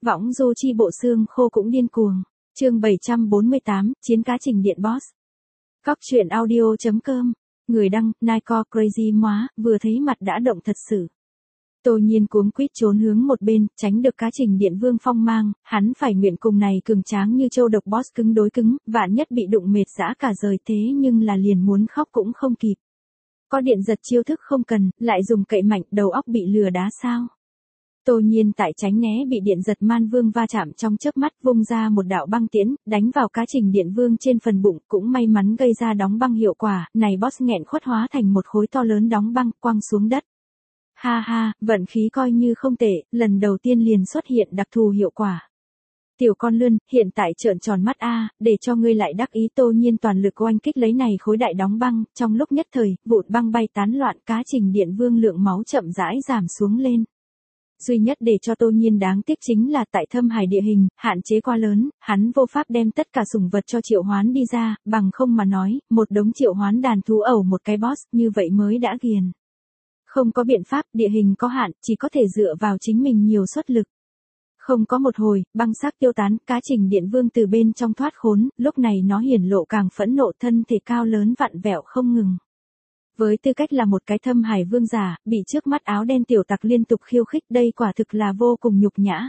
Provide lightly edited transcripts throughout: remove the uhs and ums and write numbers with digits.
Võng du chi bộ xương khô cũng điên cuồng. Chương 748, chiến cá trình điện boss. Cóc truyện audio.com. Người đăng, Nightcore Crazy Móa, vừa thấy mặt đã động thật sự. Tô Nhiên cuống quýt trốn hướng một bên, tránh được cá trình điện vương phong mang, hắn phải nguyện cùng này cường tráng như châu độc boss cứng đối cứng, vạn nhất bị đụng mệt dã cả rời thế nhưng là liền muốn khóc cũng không kịp. Có điện giật chiêu thức không cần, lại dùng cậy mạnh, đầu óc bị lừa đá sao? Tô Nhiên tại tránh né bị điện giật man vương va chạm trong chớp mắt vung ra một đạo băng tiễn, đánh vào cá trình điện vương trên phần bụng, cũng may mắn gây ra đóng băng hiệu quả, này boss nghẹn khuất hóa thành một khối to lớn đóng băng quăng xuống đất. Ha ha, vận khí coi như không tệ, lần đầu tiên liền xuất hiện đặc thù hiệu quả. Tiểu con lươn, hiện tại trợn tròn mắt a, để cho ngươi lại đắc ý. Tô Nhiên toàn lực oanh kích lấy này khối đại đóng băng, trong lúc nhất thời, vụn băng bay tán loạn, cá trình điện vương lượng máu chậm rãi giảm xuống lên. Duy nhất để cho Tô Nhiên đáng tiếc chính là tại thâm hải địa hình, hạn chế quá lớn, hắn vô pháp đem tất cả sủng vật cho triệu hoán đi ra, bằng không mà nói, một đống triệu hoán đàn thú ẩu một cái boss, như vậy mới đã ghiền. Không có biện pháp, địa hình có hạn, chỉ có thể dựa vào chính mình nhiều suất lực. Không có một hồi, băng xác tiêu tán, cá trình điện vương từ bên trong thoát khốn, lúc này nó hiển lộ càng phẫn nộ, thân thể cao lớn vặn vẹo không ngừng. Với tư cách là một cái thâm hải vương giả, bị trước mắt áo đen tiểu tặc liên tục khiêu khích, đây quả thực là vô cùng nhục nhã.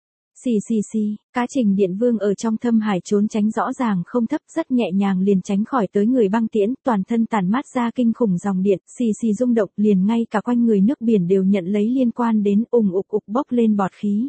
Xì xì xì, cá trình điện vương ở trong thâm hải trốn tránh rõ ràng không thấp, rất nhẹ nhàng liền tránh khỏi tới người băng tiễn, toàn thân tản mát ra kinh khủng dòng điện, xì xì rung động, liền ngay cả quanh người nước biển đều nhận lấy liên quan đến, ùng ục ục bốc lên bọt khí.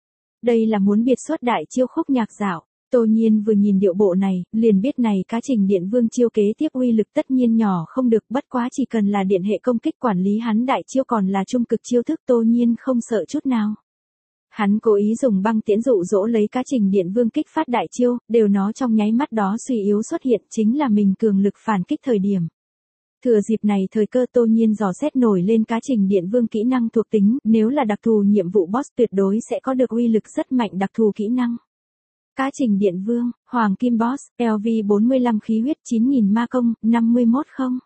Đây là muốn biệt xuất đại chiêu khúc nhạc dạo. Tô Nhiên vừa nhìn điệu bộ này, liền biết này cá trình điện vương chiêu kế tiếp uy lực tất nhiên nhỏ không được, bất quá chỉ cần là điện hệ công kích quản lý hắn đại chiêu còn là trung cực chiêu thức, Tô Nhiên không sợ chút nào. Hắn cố ý dùng băng tiễn dụ dỗ lấy cá trình điện vương kích phát đại chiêu, đều nó trong nháy mắt đó suy yếu xuất hiện, chính là mình cường lực phản kích thời điểm. Thừa dịp này thời cơ, Tô Nhiên dò xét nổi lên cá trình điện vương kỹ năng thuộc tính, nếu là đặc thù nhiệm vụ boss tuyệt đối sẽ có được uy lực rất mạnh đặc thù kỹ năng. Cá trình điện vương, hoàng kim boss, LV 45 khí huyết 9000 ma công, 51 không.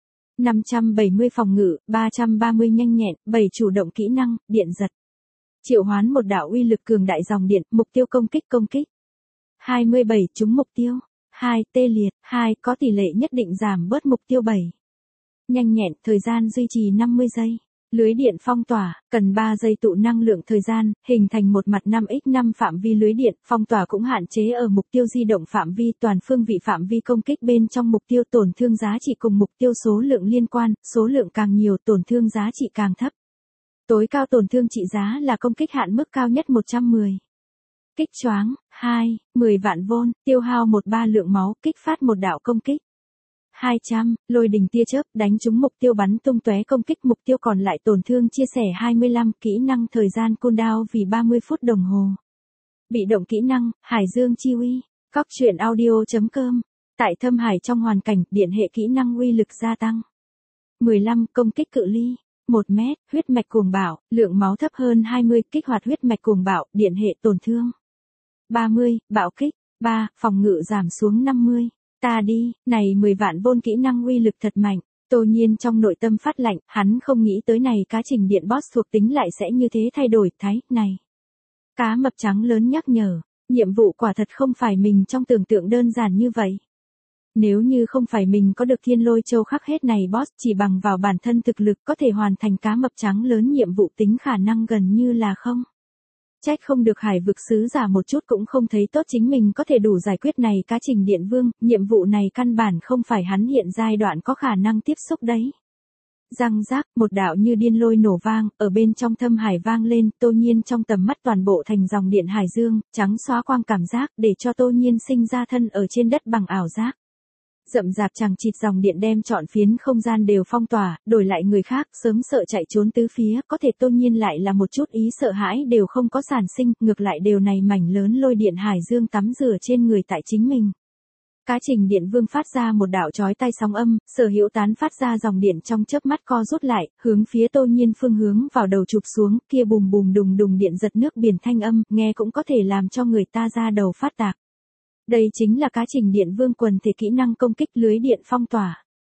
570 phòng ngự, 330 nhanh nhẹn, 7 chủ động kỹ năng, điện giật. Triệu hoán một đạo uy lực cường đại dòng điện, mục tiêu công kích. 27 trúng mục tiêu. 2 tê liệt, 2 có tỷ lệ nhất định giảm bớt mục tiêu 7. Nhanh nhẹn, thời gian duy trì 50 giây. Lưới điện phong tỏa, cần 3 giây tụ năng lượng thời gian, hình thành một mặt 5x5 phạm vi lưới điện, phong tỏa cũng hạn chế ở mục tiêu di động phạm vi, toàn phương vị phạm vi công kích bên trong mục tiêu, tổn thương giá trị cùng mục tiêu số lượng liên quan, số lượng càng nhiều tổn thương giá trị càng thấp. Tối cao tổn thương trị giá là công kích hạn mức cao nhất 110. Kích choáng, 2, 10 vạn vôn, tiêu hao 13 lượng máu, kích phát một đạo công kích. 200, lôi đình tia chớp, đánh trúng mục tiêu bắn tung tóe công kích mục tiêu còn lại tổn thương chia sẻ 25, kỹ năng thời gian cooldown vì 30 phút đồng hồ. Bị động kỹ năng, Hải Dương chi uy, cóc truyện audio.com. Tại thâm hải trong hoàn cảnh, điện hệ kỹ năng uy lực gia tăng. 15, công kích cự ly. 1 mét, huyết mạch cuồng bạo, lượng máu thấp hơn 20, kích hoạt huyết mạch cuồng bạo, điện hệ tổn thương. 30, bạo kích. 3, phòng ngự giảm xuống 50. Ta đi, này 10 vạn vôn kỹ năng uy lực thật mạnh. Tô Nhiên trong nội tâm phát lạnh, hắn không nghĩ tới này cá trình điện boss thuộc tính lại sẽ như thế thay đổi, này. Cá mập trắng lớn nhắc nhở, nhiệm vụ quả thật không phải mình trong tưởng tượng đơn giản như vậy. Nếu như không phải mình có được thiên lôi châu khắc hết này boss, chỉ bằng vào bản thân thực lực có thể hoàn thành cá mập trắng lớn nhiệm vụ tính khả năng gần như là không. Trách không được hải vực sứ giả một chút cũng không thấy tốt chính mình có thể đủ giải quyết này cá trình điện vương, nhiệm vụ này căn bản không phải hắn hiện giai đoạn có khả năng tiếp xúc đấy. Răng rác, một đạo như điên lôi nổ vang, ở bên trong thâm hải vang lên, Tô Nhiên trong tầm mắt toàn bộ thành dòng điện hải dương, trắng xóa quang cảm giác, để cho Tô Nhiên sinh ra thân ở trên đất bằng ảo giác. Rậm rạp chằng chịt dòng điện đem trọn phiến không gian đều phong tỏa, đổi lại người khác, sớm sợ chạy trốn tứ phía, có thể Tô Nhiên lại là một chút ý sợ hãi đều không có sản sinh, ngược lại đều này mảnh lớn lôi điện hải dương tắm rửa trên người tại chính mình. Cá trình điện vương phát ra một đạo chói tai sóng âm, sở hữu tán phát ra dòng điện trong chớp mắt co rút lại, hướng phía Tô Nhiên phương hướng vào đầu chụp xuống, kia bùm bùm đùng đùng điện giật nước biển thanh âm, nghe cũng có thể làm cho người ta ra đầu phát tạc. Đây chính là cá trình điện vương quần thể kỹ năng công kích lưới điện phong tỏa.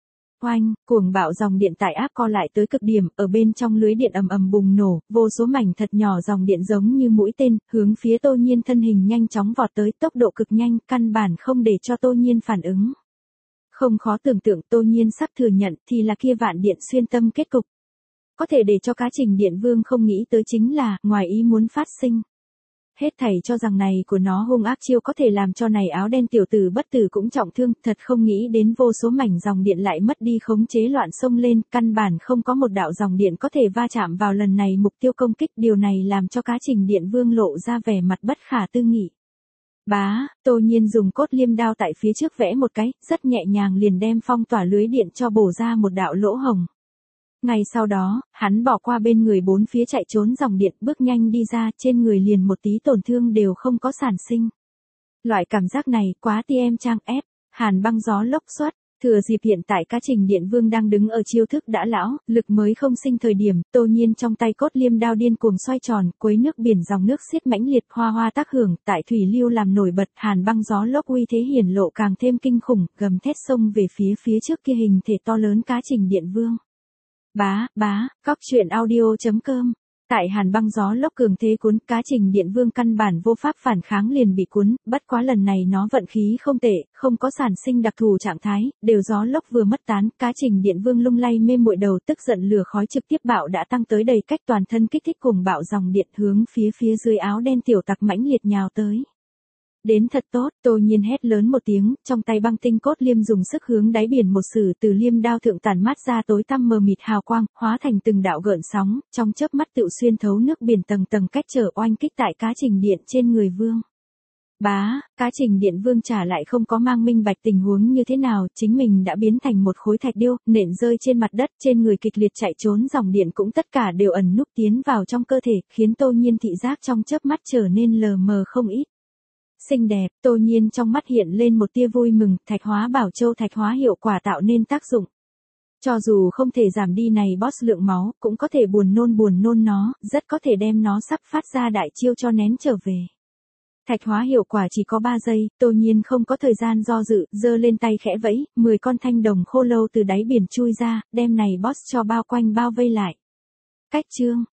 Oanh, cuồng bạo dòng điện tại áp co lại tới cực điểm, ở bên trong lưới điện ầm ầm bùng nổ, vô số mảnh thật nhỏ dòng điện giống như mũi tên, hướng phía Tô Nhiên thân hình nhanh chóng vọt tới, tốc độ cực nhanh, căn bản không để cho Tô Nhiên phản ứng. Không khó tưởng tượng Tô Nhiên sắp thừa nhận thì là kia vạn điện xuyên tâm kết cục. Có thể để cho cá Trình Điện Vương không nghĩ tới chính là, ngoài ý muốn phát sinh. Hết thảy cho rằng này của nó hung ác chiêu có thể làm cho này áo đen tiểu tử bất tử cũng trọng thương, thật không nghĩ đến vô số mảnh dòng điện lại mất đi khống chế loạn xông lên, căn bản không có một đạo dòng điện có thể va chạm vào lần này mục tiêu công kích, điều này làm cho cá Trình Điện Vương lộ ra vẻ mặt bất khả tư nghị. Bá, Tô Nhiên dùng cốt liêm đao tại phía trước vẽ một cái, rất nhẹ nhàng liền đem phong tỏa lưới điện cho bổ ra một đạo lỗ hồng. Ngay sau đó, hắn bỏ qua bên người bốn phía chạy trốn dòng điện, bước nhanh đi ra, trên người liền một tí tổn thương đều không có sản sinh. Loại cảm giác này quá TM trang ép, hàn băng gió lốc xoát, thừa dịp hiện tại cá Trình Điện Vương đang đứng ở chiêu thức đã lão, lực mới không sinh thời điểm, Tô Nhiên trong tay cốt liêm đao điên cuồng xoay tròn, quấy nước biển dòng nước xiết mãnh liệt, hoa hoa tác hưởng, tại thủy lưu làm nổi bật, hàn băng gió lốc uy thế hiển lộ càng thêm kinh khủng, gầm thét xông về phía trước kia hình thể to lớn cá Trình Điện Vương. Bá, cóc truyện audio.com. Tại hàn băng gió lốc cường thế cuốn, cá Trình Điện Vương căn bản vô pháp phản kháng liền bị cuốn, bất quá lần này nó vận khí không tệ, không có sản sinh đặc thù trạng thái, đều gió lốc vừa mất tán, cá Trình Điện Vương lung lay mê muội đầu, tức giận lửa khói trực tiếp bạo đã tăng tới đầy cách, toàn thân kích thích cùng bạo dòng điện hướng phía dưới áo đen tiểu tặc mãnh liệt nhào tới. Đến thật tốt, Tô Nhiên hét lớn một tiếng, trong tay băng tinh cốt liêm dùng sức hướng đáy biển một sử, từ liêm đao thượng tản mát ra tối tăm mờ mịt hào quang, hóa thành từng đạo gợn sóng, trong chớp mắt tựu xuyên thấu nước biển tầng tầng cách trở oanh kích tại cá Trình Điện trên người vương. Bá, cá Trình Điện Vương trả lại không có mang minh bạch tình huống như thế nào, chính mình đã biến thành một khối thạch điêu, nện rơi trên mặt đất, trên người kịch liệt chạy trốn dòng điện cũng tất cả đều ẩn núp tiến vào trong cơ thể, khiến Tô Nhiên thị giác trong chớp mắt trở nên lờ mờ không ít. Xinh đẹp, Tô Nhiên trong mắt hiện lên một tia vui mừng, thạch hóa bảo châu thạch hóa hiệu quả tạo nên tác dụng. Cho dù không thể giảm đi này boss lượng máu, cũng có thể buồn nôn nó, rất có thể đem nó sắp phát ra đại chiêu cho nén trở về. Thạch hóa hiệu quả chỉ có 3 giây, Tô Nhiên không có thời gian do dự, giơ lên tay khẽ vẫy, 10 con thanh đồng khô lâu từ đáy biển chui ra, đem này boss cho bao quanh bao vây lại. Cách chương